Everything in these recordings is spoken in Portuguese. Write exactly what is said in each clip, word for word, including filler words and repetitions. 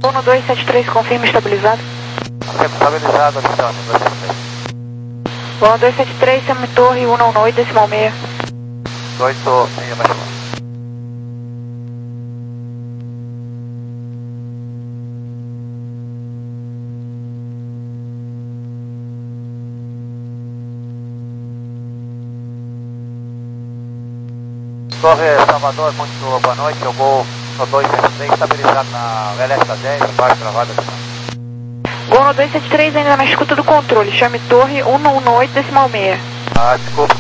um dois sete três, confirma estabilizado. Estabilizado, Alexandre, dois sete três. um dois sete três, Semi Torre, um um oito, decimal seis. oito seis, baixo lá. Torre Salvador, muito boa noite, eu vou no dois sete três, estabilizado na L S dez, embaixo da roda. Gol no dois sete três, ainda na escuta do controle, chame Torre, um um oito, decimal seis. Ah, desculpa.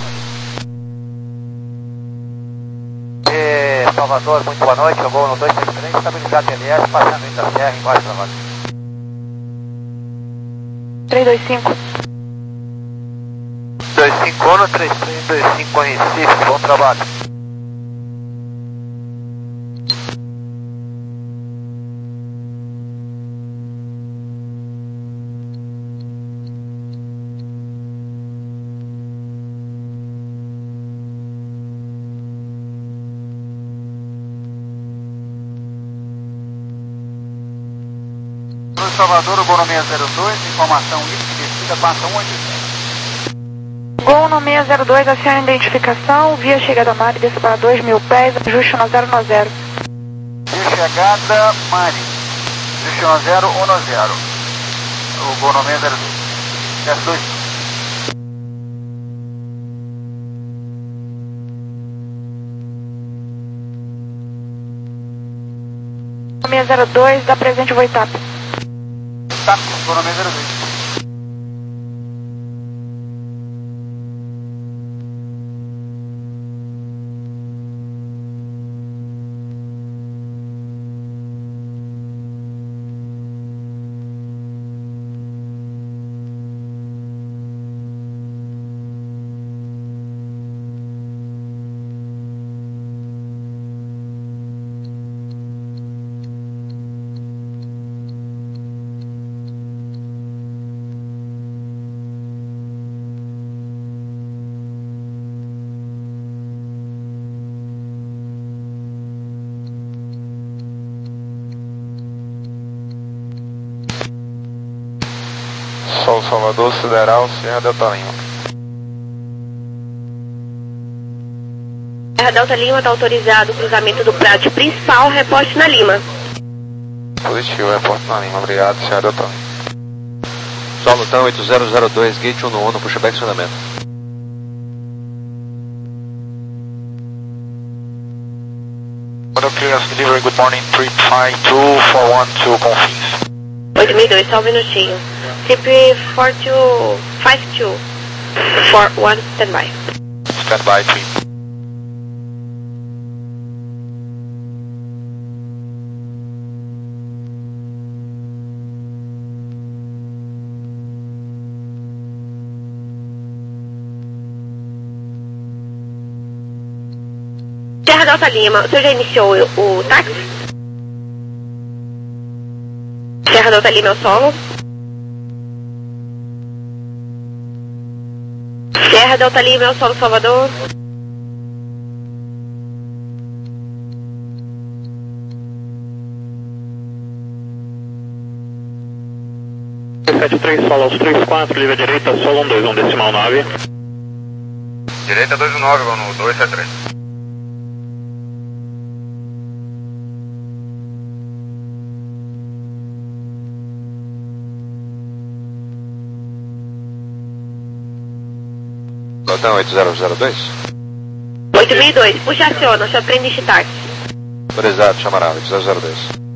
E Salvador, muito boa noite, eu vou no dois sete três, estabilizado na L S, passando em da Serra, embaixo da roda. três dois cinco. dois cinco no três três dois cinco em Recife, bom trabalho. Salvador, o Gol no seis zero dois, informação descida, passa um oito sete. Gol no seis zero dois, aciona identificação, via chegada Mari, desça para dois mil pés, ajuste no zero no zero. Via chegada Mari, ajuste no zero um no zero. O Gol no seis zero dois. Desce dois. seis zero dois, dá presente, vou etapa. Tá, Gol no seis zero dois. Sol Salvador, Sideral, Serra Delta Lima. Serra Delta Lima está autorizado o cruzamento do prédio principal, reporte na Lima. Positivo, reporte na Lima, obrigado, Serra Delta Lima. Sol Lutão oito zero zero dois, gate um no um, pushback acionamento. Motor clearance delivery, good morning, three five two four one two, confins. oito mil e dois, só um minutinho. C P quatro dois cinco dois, quatro um, standby. Standby, three. Serra Delta Lima, o senhor já iniciou o, o táxi? Serra Delta Lima é o solo. Serra Delta Lima é o solo Salvador. sete três, solo aos três quatro, livre à direita, solo um dois um, decimal nove. Direita dois um nove, no dois sete três. Lutão oito zero zero dois. oito mil e dois, puxa aciona, já prende start. Autorizado, chamará, oito zero zero dois.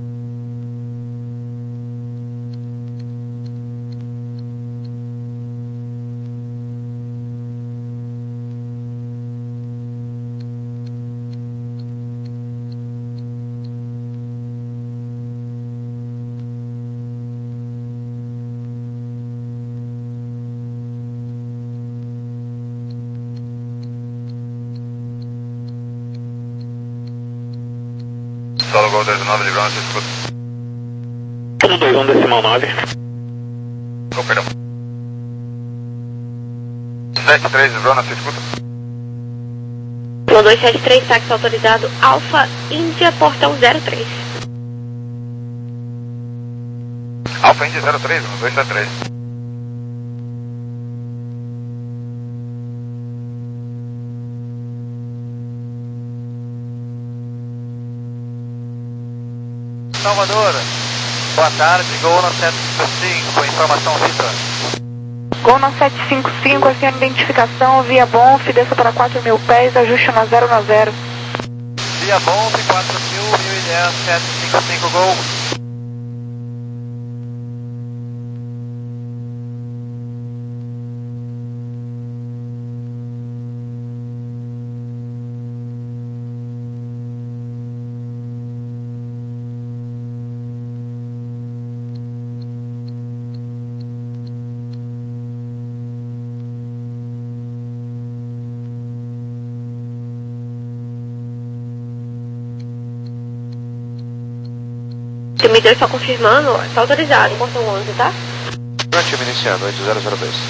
Solo Gol dois nove, livrão, você escuta. um dois um, decimal nove. Oh, perdão. sete três, livrão, você escuta. um dois sete três, táxi autorizado, Alfa Índia, portão zero três. Alfa Indy zero três, um dois sete três. Salvador, boa tarde, Gol no sete cinco cinco, informação Vita. Gol no sete cinco cinco, acione identificação, via Bonf, desça para quatro mil pés, ajuste na zero na zero. Via Bonf, quatro mil, mil e dez, sete cinco cinco, Gol. Emitter só confirmando, está autorizado, portão onze, tá? Ativo iniciando, oito zero zero dois.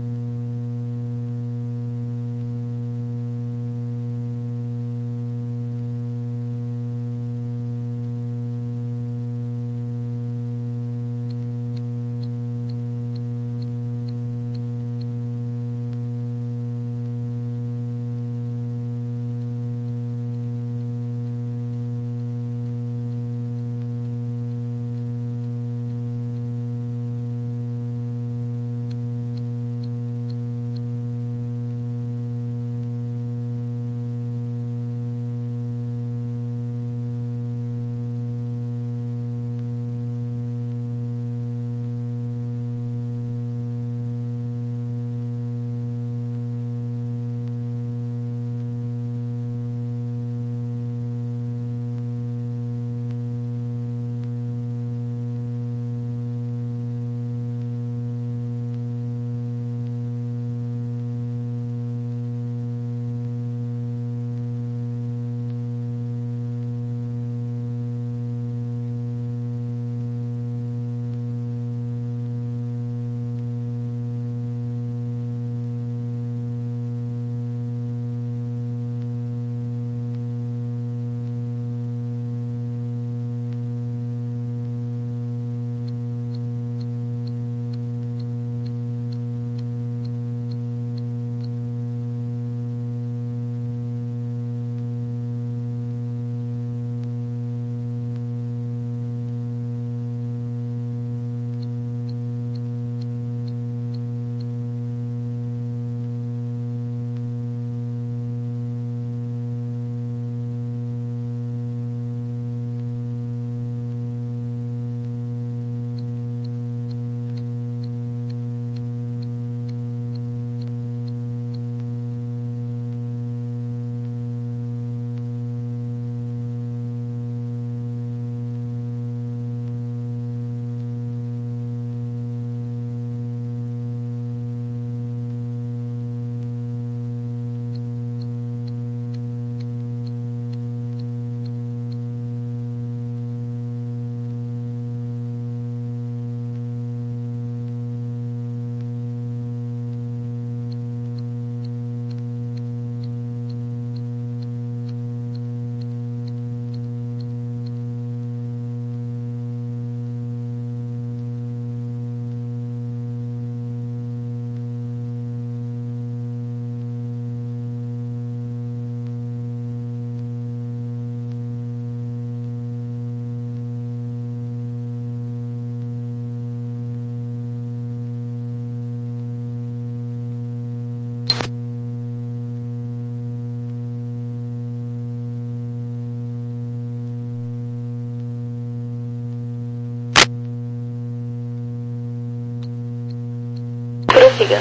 Prossiga.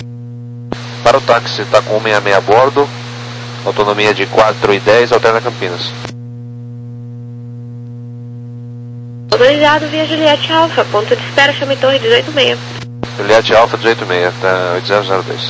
Para o táxi, está com cento e sessenta e seis a bordo, autonomia de quatro e dez, alterna Campinas. Autorizado via Juliette Alfa, ponto de espera, chame Torre dezoito seis. Juliette Alfa dezoito seis, tá oito zero zero dois.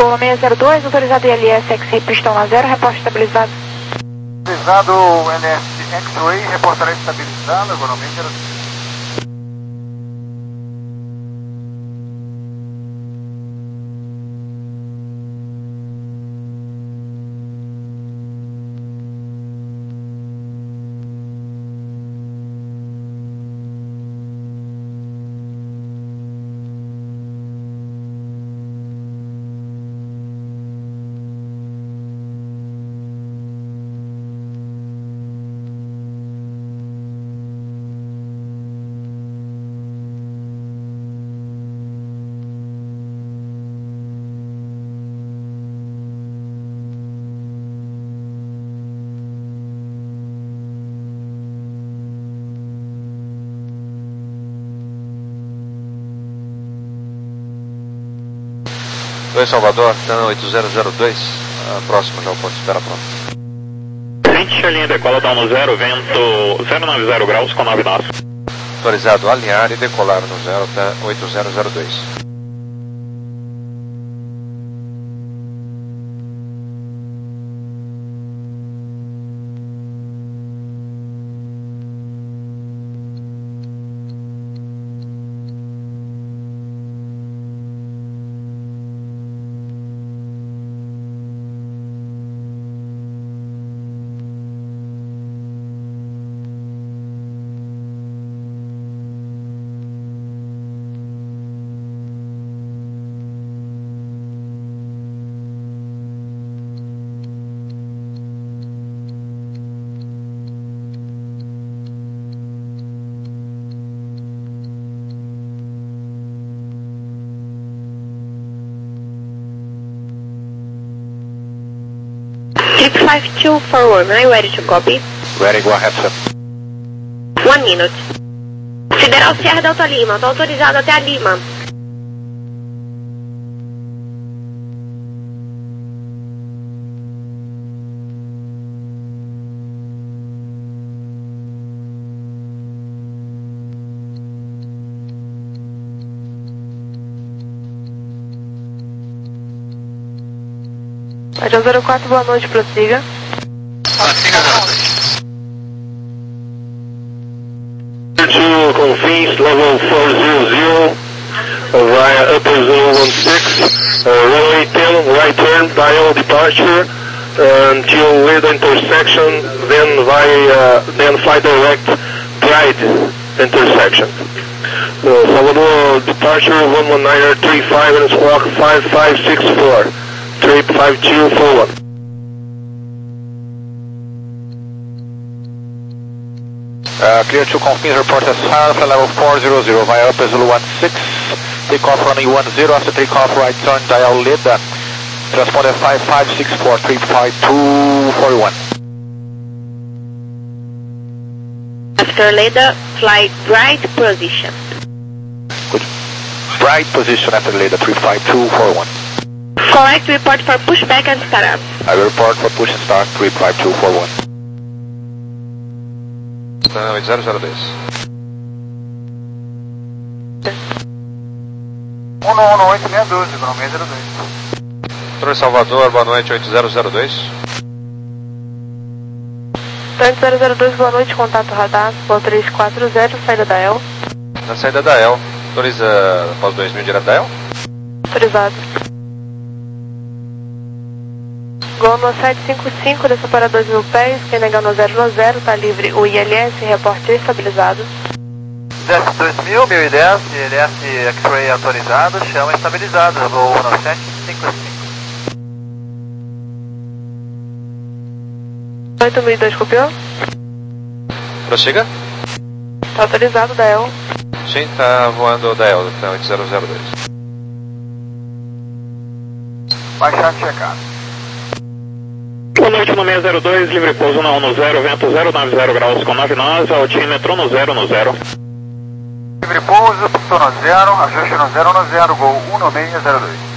Gol seis zero dois, autorizado I L S X-Ray pistão a zero, reporte estabilizado. Autorizado L S X-Ray, reportará estabilizado, Gol seis zero dois. dois Salvador, TAM oito zero zero dois, uh, próximo já o ponto de espera pronto. vinte, a linha decola down no zero, vento zero nove zero graus com nove nós. Autorizado alinhar e decolar no zero até oito zero zero dois. Trip five two forward, are you ready to copy? Ready, go ahead, sir. One minute. Sideral Serra Delta Lima, tô autorizado até a Lima. Rádio zero quatro, boa noite, prossiga. Prossiga, zero dois. To Confins, level four zero zero, via upper zero one six, uh, runway ten, right turn, dial departure, uh, until Leda intersection, then via, uh, then fly direct, Pride intersection. Uh, Salvador departure one one nine three five and squawk five five six four, trip five two four one. Uh, clear to Confins, report as Alpha, level four zero zero, via upper Zulu one six, takeoff runway one zero, after takeoff right turn, dial Leda, transponder five five six four, three five two four one. After Leda, fly right position. Good. Right position after Leda, three five two four one. Correct, report for pushback and startup. I will report for push and start, three five two four one. TAM oito zero zero dois. um um oito seis um dois, Gol seis zero dois. Controle Salvador, boa noite, oito zero zero dois. oito zero zero dois, boa noite, contato radar, voo três quatro zero, saída da E L. Na saída da E L, autoriza após dois mil direto da E L. Autorizado. Gol no sete cinco cinco, desça para dois mil pés, quem negar no zero no zero, tá livre o I L S, reporte estabilizado. Desce dois mil, mil e dez, I L S X-Ray autorizado, chama estabilizado, voo no sete cinco cinco. oito mil e dois, copiou? Prossiga. Tá autorizado da E L. Sim, tá voando da E L, TAM oito zero zero dois. Baixar checado. Boa noite no seis zero dois, livre pouso na um no zero, vento zero nove zero graus com nove nós, altímetro no zero no zero. Livre pouso, pistão no zero, ajuste no zero no zero, Gol um no seis zero dois.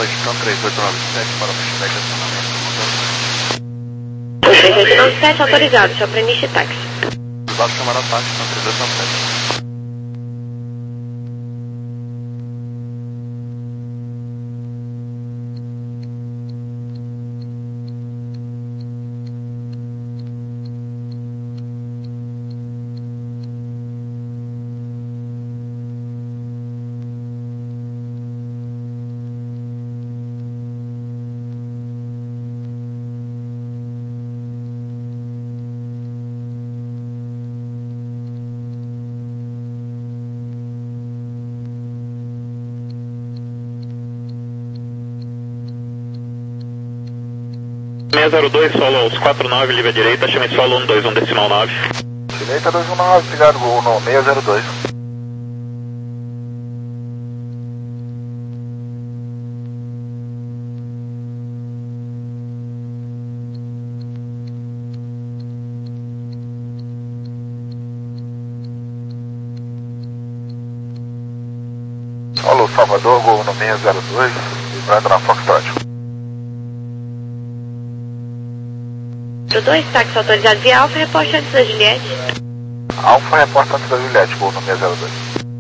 Então três oito nove sete para o feedback de acionamento do motor. três oito nove sete autorizado, só para início táxi. Autorizado chamar a táxi, então três oito nove sete. seis zero dois, solo aos quatro nove, livre à direita, chame solo um dois um decimal nove. Direita dois um nove, obrigado, voo no seis zero dois. Alô, Salvador, voo no seis zero dois, vibrando na Foxtrot. dois, táxi autorizado via Alfa, reporte antes da Juliette. Alfa, reporte antes da Juliette, voo no seis zero dois.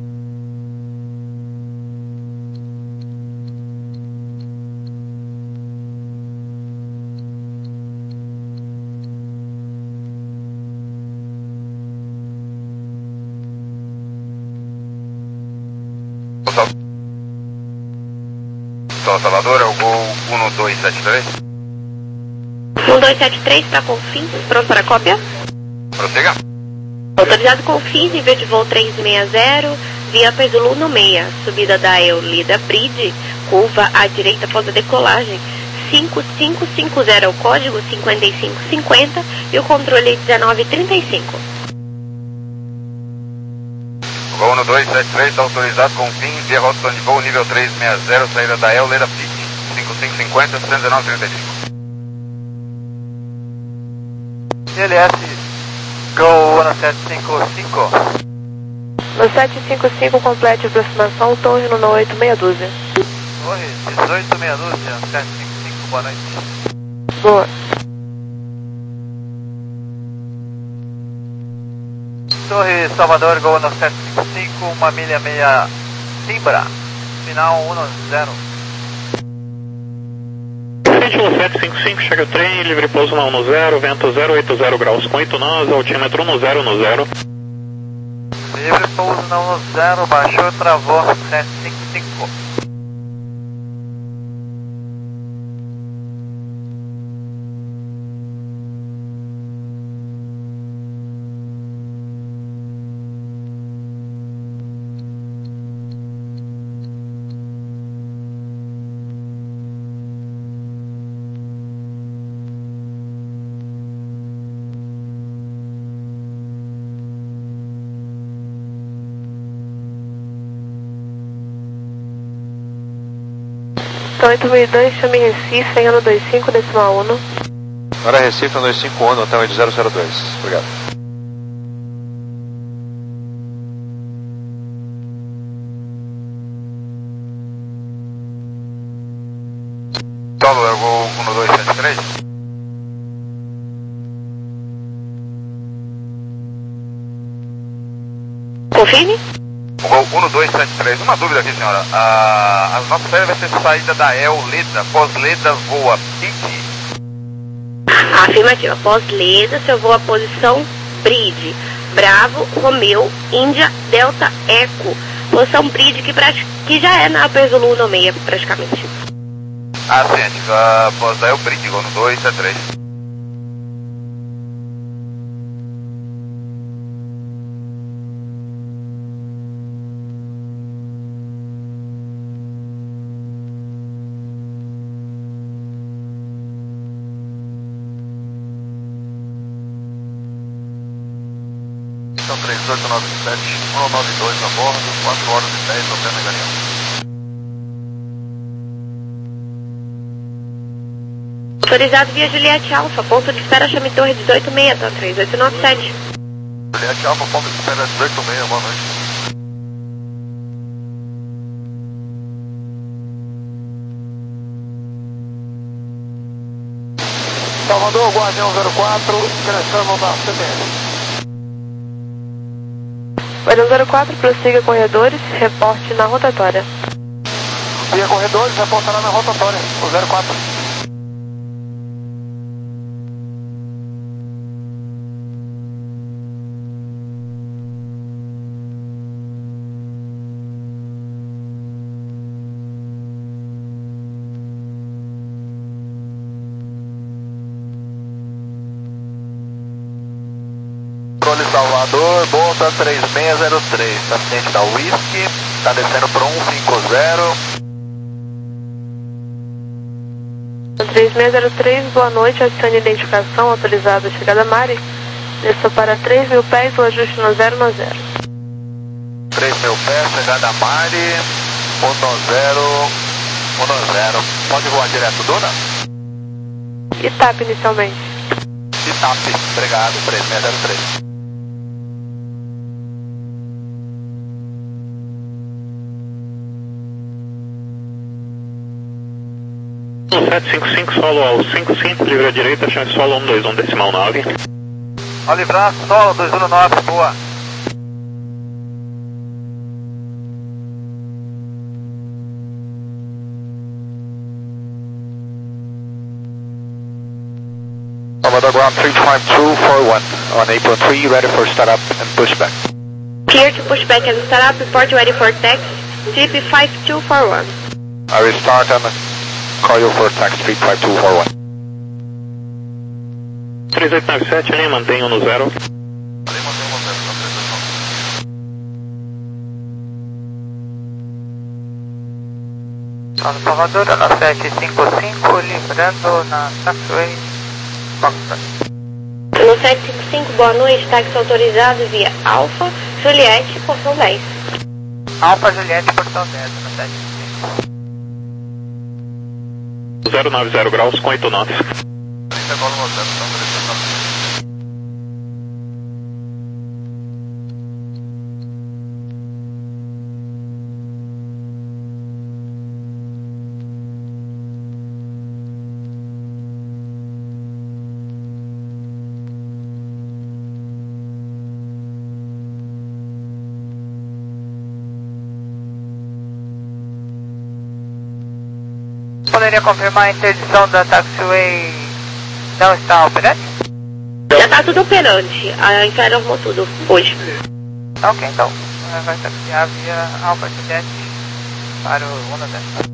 São Salvador, é o voo um dois sete três. um dois sete três para Confins, pronto para cópia? Prossiga. Autorizado Confins, envio de voo três seis zero, via Zulu no seis, subida da Eulida Bridge, curva à direita após a decolagem, cinco cinco cinco zero é o código, cinquenta e cinco cinquenta e o controle é dezenove trinta e cinco. Voo no dois sete três, autorizado Confins, via rota de voo nível três seis zero, saída da Eulida Bridge, cinco cinco cinquenta, cento e dezenove trinta e cinco. L S, Go no sete cinco cinco. No sete cinco cinco, complete a aproximação, torre no oito meia dúzia. Torre, dezoito meia dúzia, sete cinco cinco, boa noite. Boa. Torre Salvador, Go no sete cinco cinco, uma milha meia Simbra, final um zero. Sentinel sete cinco cinco, chega o trem, livre pouso na um zero, vento zero oito zero graus com oito nós, altímetro um zero um zero. Livre pouso na um zero, baixou, travou, sete cinco cinco. Então oito mil e dois, chame Recife, venha no dois cinco decimal um. Agora Recife no dois cinco um, hotel oito zero zero dois. Obrigado. Solo, eu vou um dois sete três. Confirme? um dois sete três, uma dúvida aqui, senhora. A, a nossa série vai ser saída da El-Leda, pós-Leda voa Bridge. Afirmativa, pós-Leda, seu voo à posição Bridge, Bravo, Romeu, Índia, Delta, Eco. Posição Bridge que, que já é na Zulu no seis praticamente. Ah, sim, a pós da El-Bridge, no dois sete três. Então três oito nove sete, um nove dois a bordo, quatro horas e dez, Hotel Megarião. Autorizado via Juliette Alfa, ponto de espera, chame Torre dezoito seis, tá? três oito nove sete. Juliette Alfa, ponto de espera dezoito seis, boa noite. Salvador, Guardião zero quatro, ingressando da C T S. Guardião zero quatro, prossiga corredores, reporte na rotatória. Via corredores, reporta lá na rotatória, o zero quatro. Salvador, Bolta três seis zero três, acidente da Whisky, está descendo para um cinco zero. três seis zero três, boa noite, adicione identificação autorizada chegada Mari, desça para três mil pés, o ajuste no zero no zero. três mil pés, chegada Mari, um zero, um zero, pode voar direto, Duna? E T A P inicialmente. E T A P, obrigado, três seis zero três. sete cinco cinco, solo ao cinco cinco, livre à direita, chance solo um dois um, decimal nove. Ao livrar, solo dois um nove, boa. Salvador ground three five two four one, on April three, ready for startup and pushback. Clear to pushback and startup, report ready for taxi, T P five two four one. I will start and call you for taxi three five two four one. três oito nove sete, linha, mantenha no zero. Salvador, na sete cinco cinco, livrando na taxiway Foxtrot. No sete cinco cinco, boa noite, táxi autorizado via Alfa, Juliette, portão dez. Alfa, Juliette, portão dez, na sete cinco cinco. zero nove zero graus com oito nove. Poderia confirmar a interdição da taxiway não está operante? Já está tudo operante, a Infraero arrumou tudo hoje. Ok, então vai taxiar via Alfa Juliette para o Honda dez.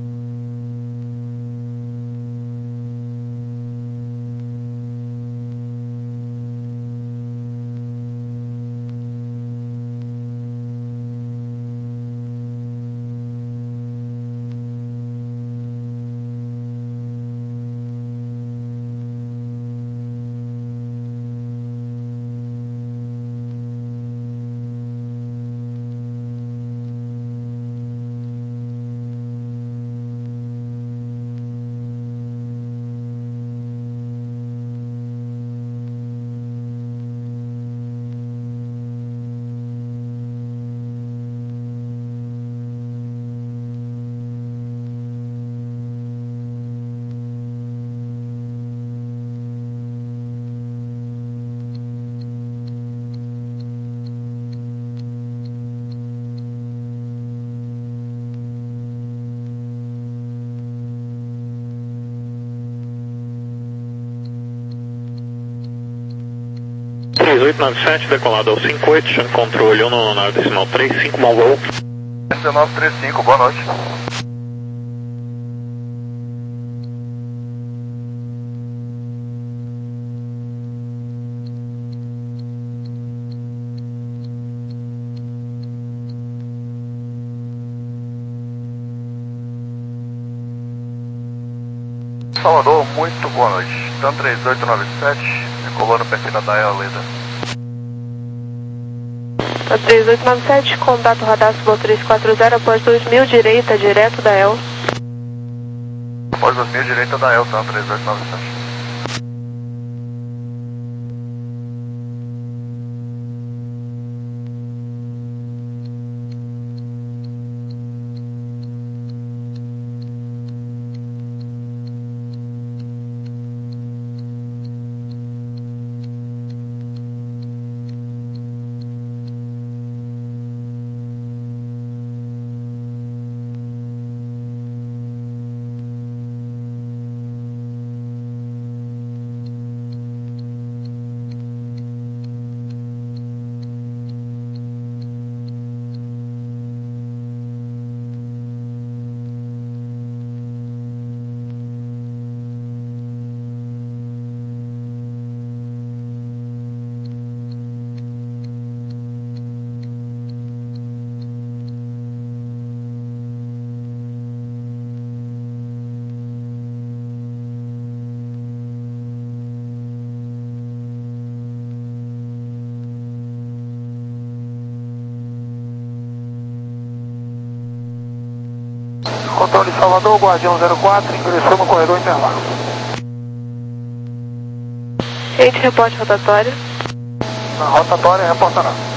três oito nove sete, decolado ao cinco oito, chame controle um nove nove decimal três cinco, mau voo. dezenove trinta e cinco, boa noite. Salvador, muito boa noite. TAM três oito nove sete, decolou no perfil da Dael Leda. TAM três oito nove sete, contato radar Subo três quatro zero, após dois mil, direita, direto da El. Após dois mil, direita da El, TAM três oito nove sete. Controle Salvador, Guardião zero quatro, ingressou no corredor intervalo. Gente, reporte rotatória. Na rotatória, reportará.